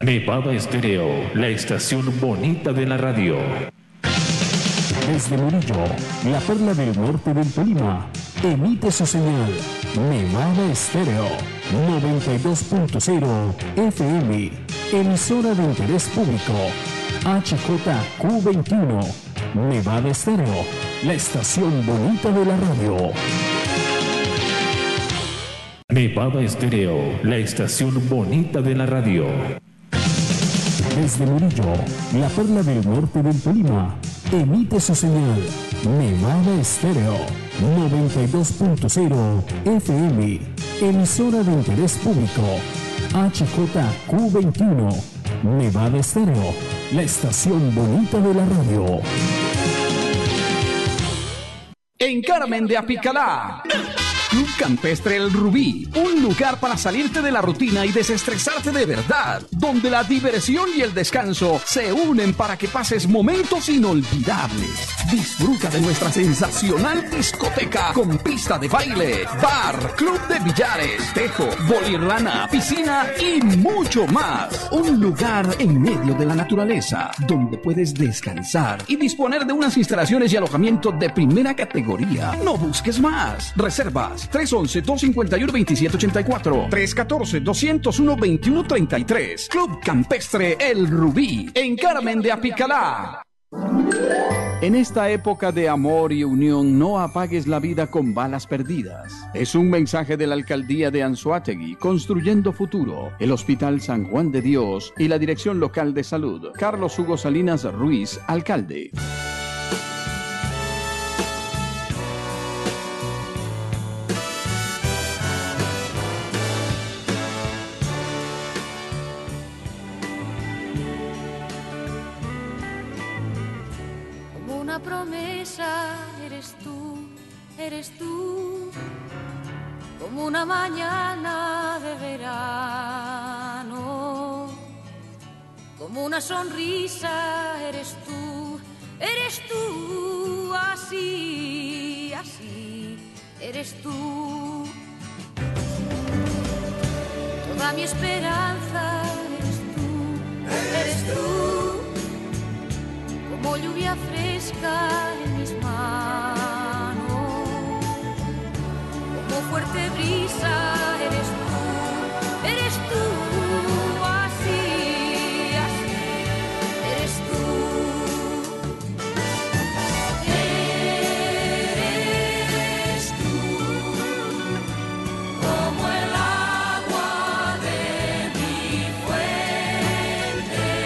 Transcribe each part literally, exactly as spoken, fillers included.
Nevada Estéreo, la estación bonita de la radio. Desde Murillo, la perla del norte del Tolima, emite su señal Nevada Estéreo noventa y dos punto cero F M, emisora de interés público, H J Q veintiuno, Nevada Estéreo, la estación bonita de la radio. Nevada Estéreo, la estación bonita de la radio. Desde Murillo, la perla del norte del Tolima, emite su señal Nevada Estéreo noventa y dos punto cero F M, emisora de interés público, H J Q veintiuno, Nevada Estéreo, la estación bonita de la radio. En Carmen de Apicalá, Club Campestre El Rubí, un lugar para salirte de la rutina y desestresarte de verdad, donde la diversión y el descanso se unen para que pases momentos inolvidables. Disfruta de nuestra sensacional discoteca con pista de baile, bar, club de billares, tejo, bolirrana, piscina y mucho más. Un lugar en medio de la naturaleza, donde puedes descansar y disponer de unas instalaciones y alojamiento de primera categoría. No busques más. Reservas tres once, dos cincuenta y uno, veintisiete ochenta y cuatro, tres catorce, doscientos uno, veintiuno treinta y tres. Club Campestre El Rubí, en Carmen de Apicalá. En esta época de amor y unión, no apagues la vida con balas perdidas. Es un mensaje de la Alcaldía de Anzoátegui, Construyendo Futuro, el Hospital San Juan de Dios y la Dirección Local de Salud. Carlos Hugo Salinas Ruiz, alcalde. Promesa eres tú, eres tú, como una mañana de verano, como una sonrisa eres tú, eres tú, así, así, eres tú. Toda mi esperanza eres tú, eres tú. Como lluvia fresca en mis manos, como fuerte brisa eres tú, eres tú, así, así, eres tú. Eres tú, como el agua de mi fuente.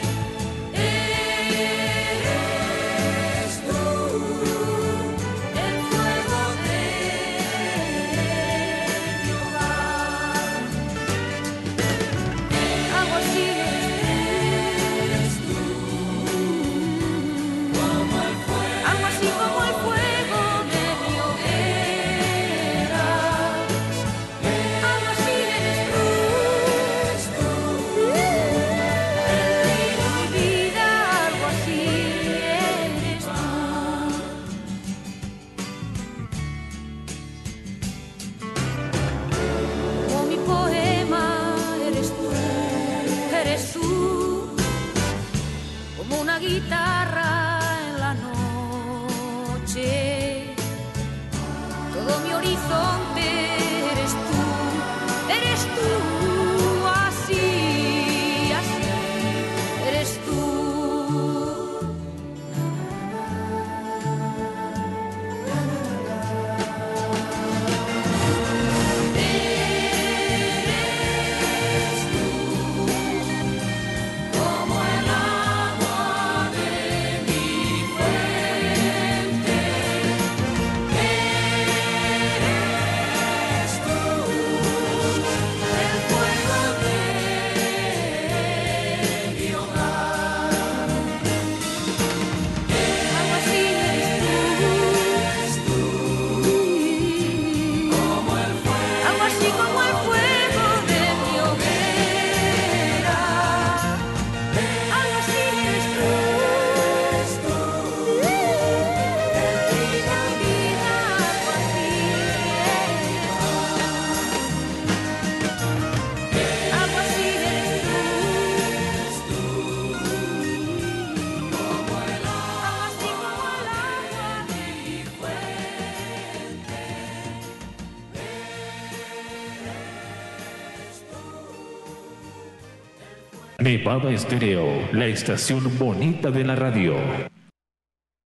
Guitarra en la noche, todo mi horizonte eres tú, eres tú, así, así, eres tú. Eres tú, Nevada Estéreo, la estación bonita de la radio.